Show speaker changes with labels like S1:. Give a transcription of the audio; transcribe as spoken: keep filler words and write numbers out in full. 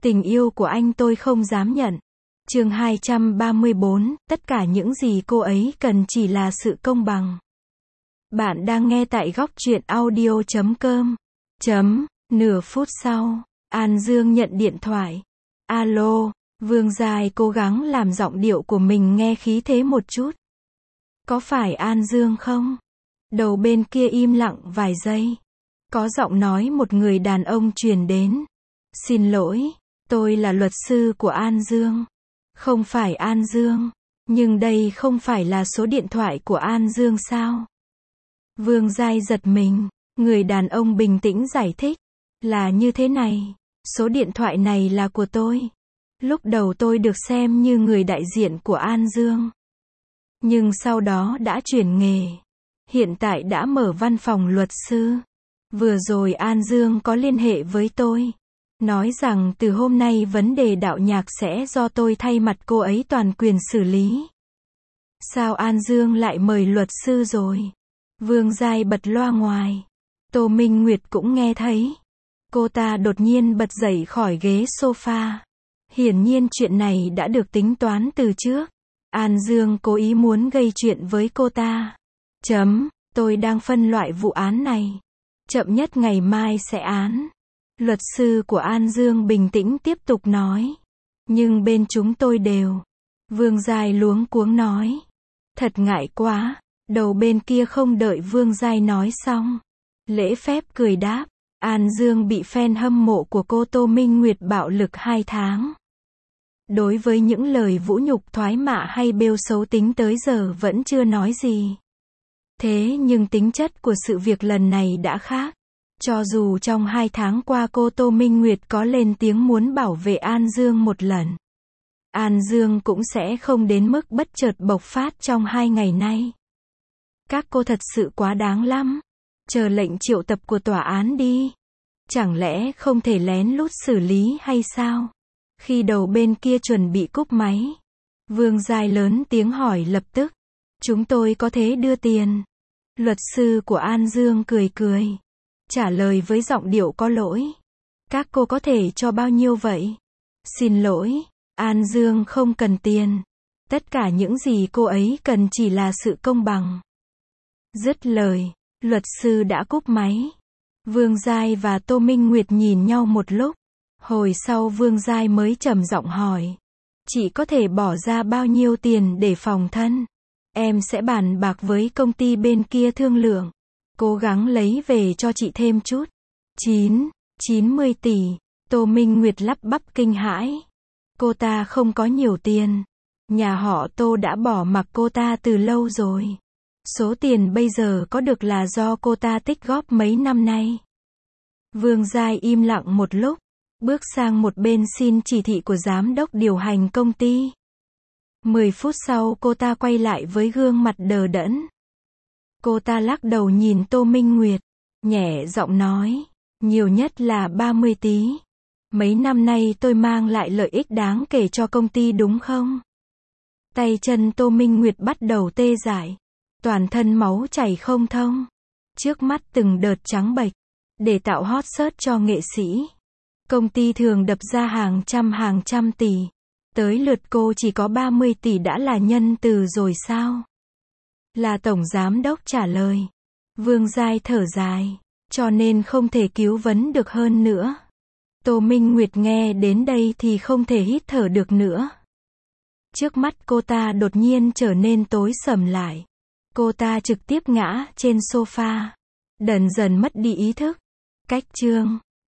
S1: Tình yêu của anh tôi không dám nhận. Chương hai trăm ba mươi bốn, tất cả những gì cô ấy cần chỉ là sự công bằng. Bạn đang nghe tại góc truyện audio chấm com. Chấm, nửa phút sau, An Dương nhận điện thoại. Alo, Vương Giai cố gắng làm giọng điệu của mình nghe khí thế một chút. Có phải An Dương không? Đầu bên kia im lặng vài giây. Có giọng nói một người đàn ông truyền đến. Xin lỗi, tôi là luật sư của An Dương. Không phải An Dương, nhưng đây không phải là số điện thoại của An Dương sao? Vương Giai giật mình, người đàn ông bình tĩnh giải thích. Là như thế này, số điện thoại này là của tôi. Lúc đầu tôi được xem như người đại diện của An Dương. Nhưng sau đó đã chuyển nghề. Hiện tại đã mở văn phòng luật sư. Vừa rồi An Dương có liên hệ với tôi. Nói rằng từ hôm nay vấn đề đạo nhạc sẽ do tôi thay mặt cô ấy toàn quyền xử lý. Sao An Dương lại mời luật sư rồi? Vương Giai bật loa ngoài. Tô Minh Nguyệt cũng nghe thấy. Cô ta đột nhiên bật dậy khỏi ghế sofa. Hiển nhiên chuyện này đã được tính toán từ trước. An Dương cố ý muốn gây chuyện với cô ta. Chấm, tôi đang phân loại vụ án này. Chậm nhất ngày mai sẽ án. Luật sư của An Dương bình tĩnh tiếp tục nói. Nhưng bên chúng tôi đều. Vương Giai luống cuống nói. Thật ngại quá. Đầu bên kia không đợi Vương Giai nói xong. Lễ phép cười đáp. An Dương bị fan hâm mộ của cô Tô Minh Nguyệt bạo lực hai tháng. Đối với những lời vũ nhục thoái mạ hay bêu xấu tính tới giờ vẫn chưa nói gì. Thế nhưng tính chất của sự việc lần này đã khác. Cho dù trong hai tháng qua cô Tô Minh Nguyệt có lên tiếng muốn bảo vệ An Dương một lần. An Dương cũng sẽ không đến mức bất chợt bộc phát trong hai ngày nay. Các cô thật sự quá đáng lắm. Chờ lệnh triệu tập của tòa án đi. Chẳng lẽ không thể lén lút xử lý hay sao? Khi đầu bên kia chuẩn bị cúp máy. Vương Giai lớn tiếng hỏi lập tức. Chúng tôi có thể đưa tiền. Luật sư của An Dương cười cười. Trả lời với giọng điệu có lỗi. Các cô có thể cho bao nhiêu vậy? Xin lỗi, An Dương không cần tiền. Tất cả những gì cô ấy cần chỉ là sự công bằng. Dứt lời, luật sư đã cúp máy. Vương Giai và Tô Minh Nguyệt nhìn nhau một lúc. Hồi sau Vương Giai mới trầm giọng hỏi. Chị có thể bỏ ra bao nhiêu tiền để phòng thân? Em sẽ bàn bạc với công ty bên kia thương lượng. Cố gắng lấy về cho chị thêm chút. Chín, chín mươi tỷ. Tô Minh Nguyệt lắp bắp kinh hãi. Cô ta không có nhiều tiền. Nhà họ Tô đã bỏ mặc cô ta từ lâu rồi. Số tiền bây giờ có được là do cô ta tích góp mấy năm nay. Vương Giai im lặng một lúc. Bước sang một bên xin chỉ thị của giám đốc điều hành công ty. Mười phút sau cô ta quay lại với gương mặt đờ đẫn. Cô ta lắc đầu nhìn Tô Minh Nguyệt. Nhẹ giọng nói. Nhiều nhất là ba mươi tí. Mấy năm nay tôi mang lại lợi ích đáng kể cho công ty đúng không? Tay chân Tô Minh Nguyệt bắt đầu tê dại. Toàn thân máu chảy không thông. Trước mắt từng đợt trắng bệch. Để tạo hot search cho nghệ sĩ. Công ty thường đập ra hàng trăm hàng trăm tỷ. Tới lượt cô chỉ có ba mươi tỷ đã là nhân từ rồi sao? Là tổng giám đốc trả lời. Vương Giai thở dài. Cho nên không thể cứu vấn được hơn nữa. Tô Minh Nguyệt nghe đến đây thì không thể hít thở được nữa. Trước mắt cô ta đột nhiên trở nên tối sầm lại. Cô ta trực tiếp ngã trên sofa. Dần dần mất đi ý thức. Cách chương